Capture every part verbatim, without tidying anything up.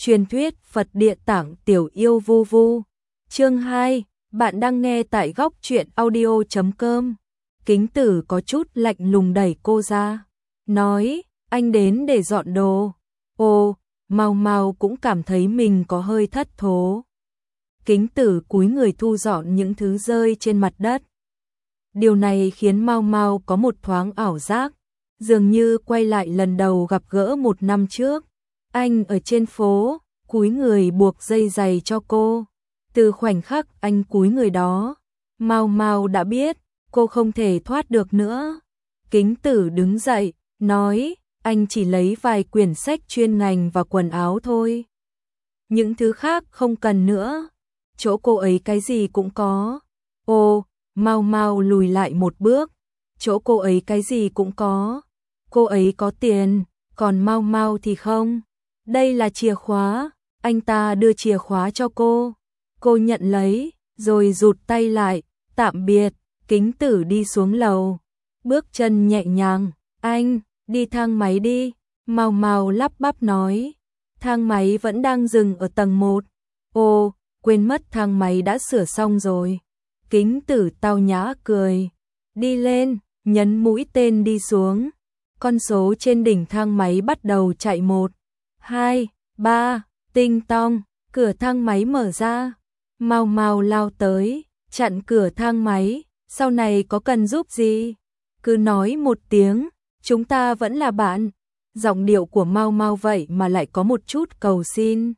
Truyền thuyết Phật Địa Tạng Tiểu Yêu Vu Vu. Chương hai, bạn đang nghe tại góc truyện audio chấm com. Kính Tử có chút lạnh lùng đẩy cô ra, nói, anh đến để dọn đồ. Ồ, Mau Mau cũng cảm thấy mình có hơi thất thố. Kính Tử cúi người thu dọn những thứ rơi trên mặt đất. Điều này khiến Mau Mau có một thoáng ảo giác, dường như quay lại lần đầu gặp gỡ một năm trước. Anh ở trên phố, cúi người buộc dây giày cho cô. Từ khoảnh khắc anh cúi người đó, Mau Mau đã biết cô không thể thoát được nữa. Kính Tử đứng dậy, nói, anh chỉ lấy vài quyển sách chuyên ngành và quần áo thôi. Những thứ khác không cần nữa. Chỗ cô ấy cái gì cũng có. Ồ, Mau Mau lùi lại một bước. Chỗ cô ấy cái gì cũng có. Cô ấy có tiền, còn Mau Mau thì không. Đây là chìa khóa, anh ta đưa chìa khóa cho cô. Cô nhận lấy, rồi rụt tay lại, tạm biệt. Kính Tử đi xuống lầu, bước chân nhẹ nhàng. Anh, đi thang máy đi. Mau Mau lắp bắp nói. Thang máy vẫn đang dừng ở tầng một. Ồ, quên mất thang máy đã sửa xong rồi. Kính Tử tao nhã cười. Đi lên, nhấn mũi tên đi xuống. Con số trên đỉnh thang máy bắt đầu chạy một, hai, ba, tinh tong, cửa thang máy mở ra. Mau Mau lao tới, chặn cửa thang máy. Sau này có cần giúp gì? Cứ nói một tiếng, chúng ta vẫn là bạn. Giọng điệu của Mau Mau vậy mà lại có một chút cầu xin.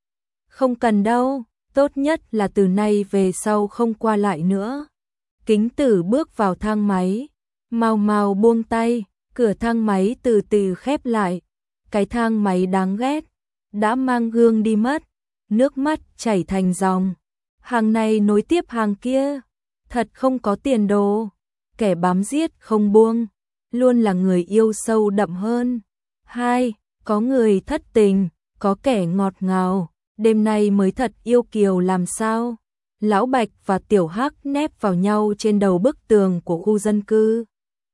Không cần đâu, tốt nhất là từ nay về sau không qua lại nữa. Kính Tử bước vào thang máy. Mau Mau buông tay, cửa thang máy từ từ khép lại. Cái thang máy đáng ghét đã mang gương đi mất, nước mắt chảy thành dòng. Hàng này nối tiếp hàng kia, thật không có tiền đồ. Kẻ bám giết không buông, luôn là người yêu sâu đậm hơn. Hai, có người thất tình, có kẻ ngọt ngào, đêm nay mới thật yêu kiều làm sao. Lão Bạch và Tiểu Hắc nép vào nhau trên đầu bức tường của khu dân cư.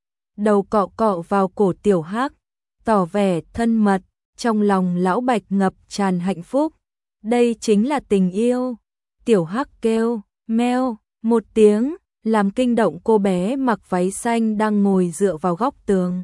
Đầu cọ cọ vào cổ Tiểu Hắc, tỏ vẻ thân mật. Trong lòng Lão Bạch ngập tràn hạnh phúc. Đây chính là tình yêu. Tiểu Hắc kêu, meo, một tiếng, làm kinh động cô bé mặc váy xanh đang ngồi dựa vào góc tường.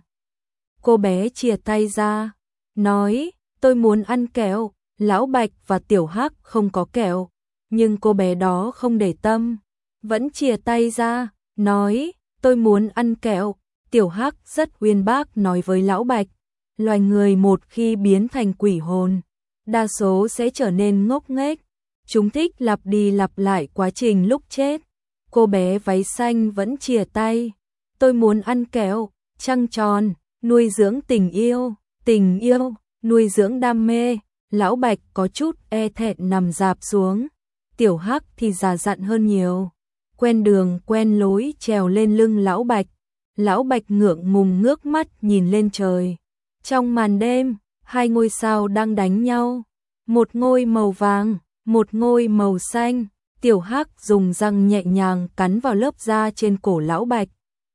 Cô bé chìa tay ra, nói, tôi muốn ăn kẹo. Lão Bạch và Tiểu Hắc không có kẹo, nhưng cô bé đó không để tâm, vẫn chìa tay ra, nói, tôi muốn ăn kẹo. Tiểu Hắc rất uyên bác nói với Lão Bạch, loài người một khi biến thành quỷ hồn, đa số sẽ trở nên ngốc nghếch. Chúng thích lặp đi lặp lại quá trình lúc chết. Cô bé váy xanh vẫn chìa tay, tôi muốn ăn kẹo. Trăng tròn, nuôi dưỡng tình yêu, tình yêu, nuôi dưỡng đam mê. Lão Bạch có chút e thẹn nằm rạp xuống. Tiểu Hắc thì già dặn hơn nhiều, quen đường quen lối trèo lên lưng Lão Bạch. Lão Bạch ngượng ngùng ngước mắt nhìn lên trời. Trong màn đêm, hai ngôi sao đang đánh nhau. Một ngôi màu vàng, một ngôi màu xanh. Tiểu Hắc dùng răng nhẹ nhàng cắn vào lớp da trên cổ Lão Bạch.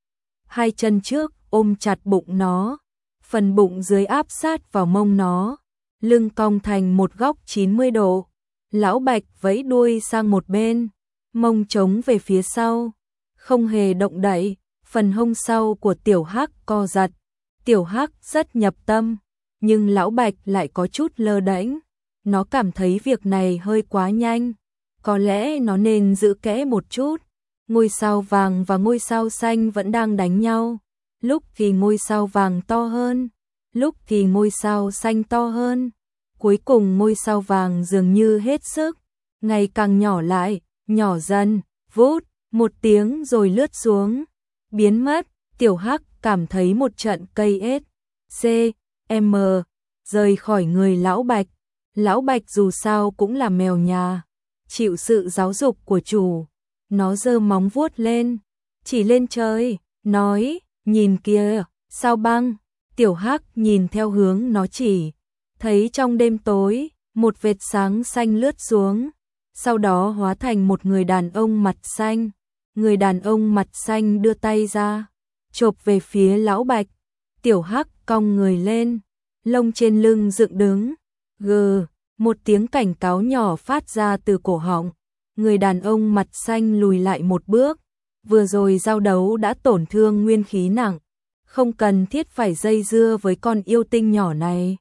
Hai chân trước ôm chặt bụng nó, phần bụng dưới áp sát vào mông nó, lưng cong thành một góc chín mươi độ. Lão Bạch vẫy đuôi sang một bên, mông trống về phía sau, không hề động đậy. Phần hông sau của Tiểu Hắc co giật. Tiểu Hắc rất nhập tâm, nhưng Lão Bạch lại có chút lơ đễnh. Nó cảm thấy việc này hơi quá nhanh, có lẽ nó nên giữ kẽ một chút. Ngôi sao vàng và ngôi sao xanh vẫn đang đánh nhau, lúc thì ngôi sao vàng to hơn, lúc thì ngôi sao xanh to hơn. Cuối cùng ngôi sao vàng dường như hết sức, ngày càng nhỏ lại, nhỏ dần, vút, một tiếng rồi lướt xuống, biến mất. Tiểu Hắc cảm thấy một trận cây S, C, M, rời khỏi người Lão Bạch. Lão Bạch dù sao cũng là mèo nhà, chịu sự giáo dục của chủ. Nó giơ móng vuốt lên, chỉ lên trời, nói, nhìn kìa, sao băng. Tiểu Hắc nhìn theo hướng nó chỉ, thấy trong đêm tối, một vệt sáng xanh lướt xuống, sau đó hóa thành một người đàn ông mặt xanh. Người đàn ông mặt xanh đưa tay ra, chộp về phía Lão Bạch. Tiểu Hắc cong người lên, lông trên lưng dựng đứng. Gừ, Một tiếng cảnh cáo nhỏ phát ra từ cổ họng. Người đàn ông mặt xanh lùi lại một bước. Vừa rồi giao đấu đã tổn thương nguyên khí nặng, không cần thiết phải dây dưa với con yêu tinh nhỏ này.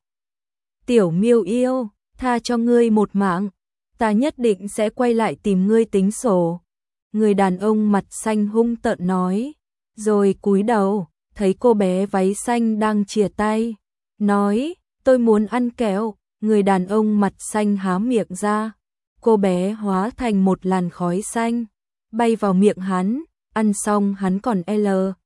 Tiểu Miêu yêu, tha cho ngươi một mạng, ta nhất định sẽ quay lại tìm ngươi tính sổ. Người đàn ông mặt xanh hung tợn nói, rồi cúi đầu, thấy cô bé váy xanh đang chìa tay, nói, tôi muốn ăn kẹo. Người đàn ông mặt xanh há miệng ra, cô bé hóa thành một làn khói xanh, bay vào miệng hắn, ăn xong hắn còn L,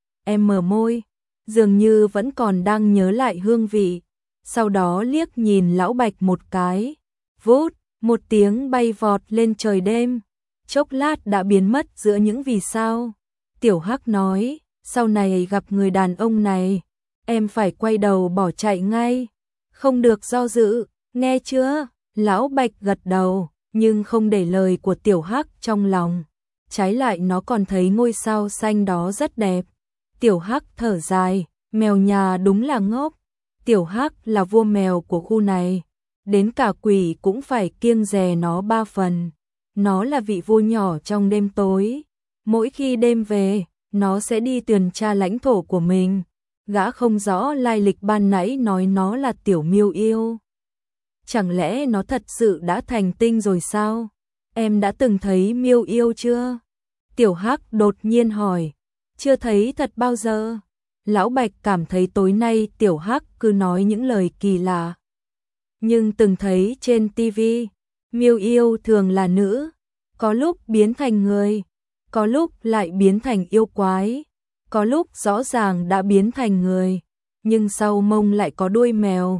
M môi, dường như vẫn còn đang nhớ lại hương vị, sau đó liếc nhìn lão Bạch một cái, vút, một tiếng bay vọt lên trời đêm, chốc lát đã biến mất giữa những vì sao. Tiểu Hắc nói, sau này gặp người đàn ông này, em phải quay đầu bỏ chạy ngay, không được do dự, nghe chưa? Lão Bạch gật đầu, nhưng không để lời của Tiểu Hắc trong lòng, trái lại nó còn thấy ngôi sao xanh đó rất đẹp. Tiểu Hắc thở dài, mèo nhà đúng là ngốc, Tiểu Hắc là vua mèo của khu này, đến cả quỷ cũng phải kiêng dè nó ba phần. Nó là vị vua nhỏ trong đêm tối, mỗi khi đêm về, nó sẽ đi tuần tra lãnh thổ của mình. Gã không rõ lai lịch ban nãy nói nó là Tiểu Miêu yêu. Chẳng lẽ nó thật sự đã thành tinh rồi sao? Em đã từng thấy Miêu yêu chưa? Tiểu Hắc đột nhiên hỏi. Chưa thấy thật bao giờ. Lão Bạch cảm thấy tối nay Tiểu Hắc cứ nói những lời kỳ lạ. Nhưng từng thấy trên tivi, Miêu yêu thường là nữ, có lúc biến thành người, có lúc lại biến thành yêu quái, có lúc rõ ràng đã biến thành người, nhưng sau mông lại có đuôi mèo.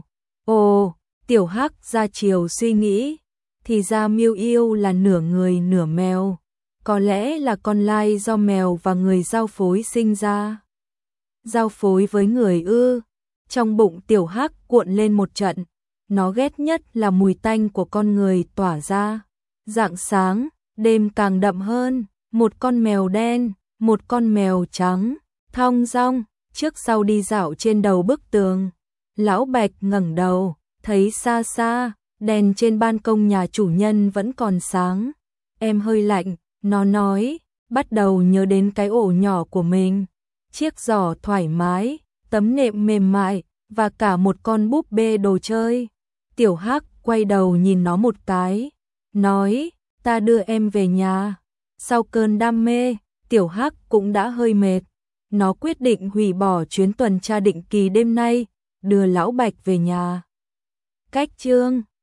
Ồ, Tiểu Hắc ra chiều suy nghĩ, thì ra Miêu yêu là nửa người nửa mèo, có lẽ là con lai do mèo và người giao phối sinh ra. Giao phối với người ư? Trong bụng Tiểu Hắc cuộn lên một trận, nó ghét nhất là mùi tanh của con người tỏa ra. Rạng sáng, đêm càng đậm hơn, một con mèo đen, một con mèo trắng, thong dong, trước sau đi dạo trên đầu bức tường. Lão Bạch ngẩng đầu, thấy xa xa, đèn trên ban công nhà chủ nhân vẫn còn sáng. Em hơi lạnh, nó nói, bắt đầu nhớ đến cái ổ nhỏ của mình. Chiếc giỏ thoải mái, tấm nệm mềm mại, và cả một con búp bê đồ chơi. Tiểu Hắc quay đầu nhìn nó một cái, nói, ta đưa em về nhà. Sau cơn đam mê, Tiểu Hắc cũng đã hơi mệt. Nó quyết định hủy bỏ chuyến tuần tra định kỳ đêm nay, đưa Lão Bạch về nhà. Cách chương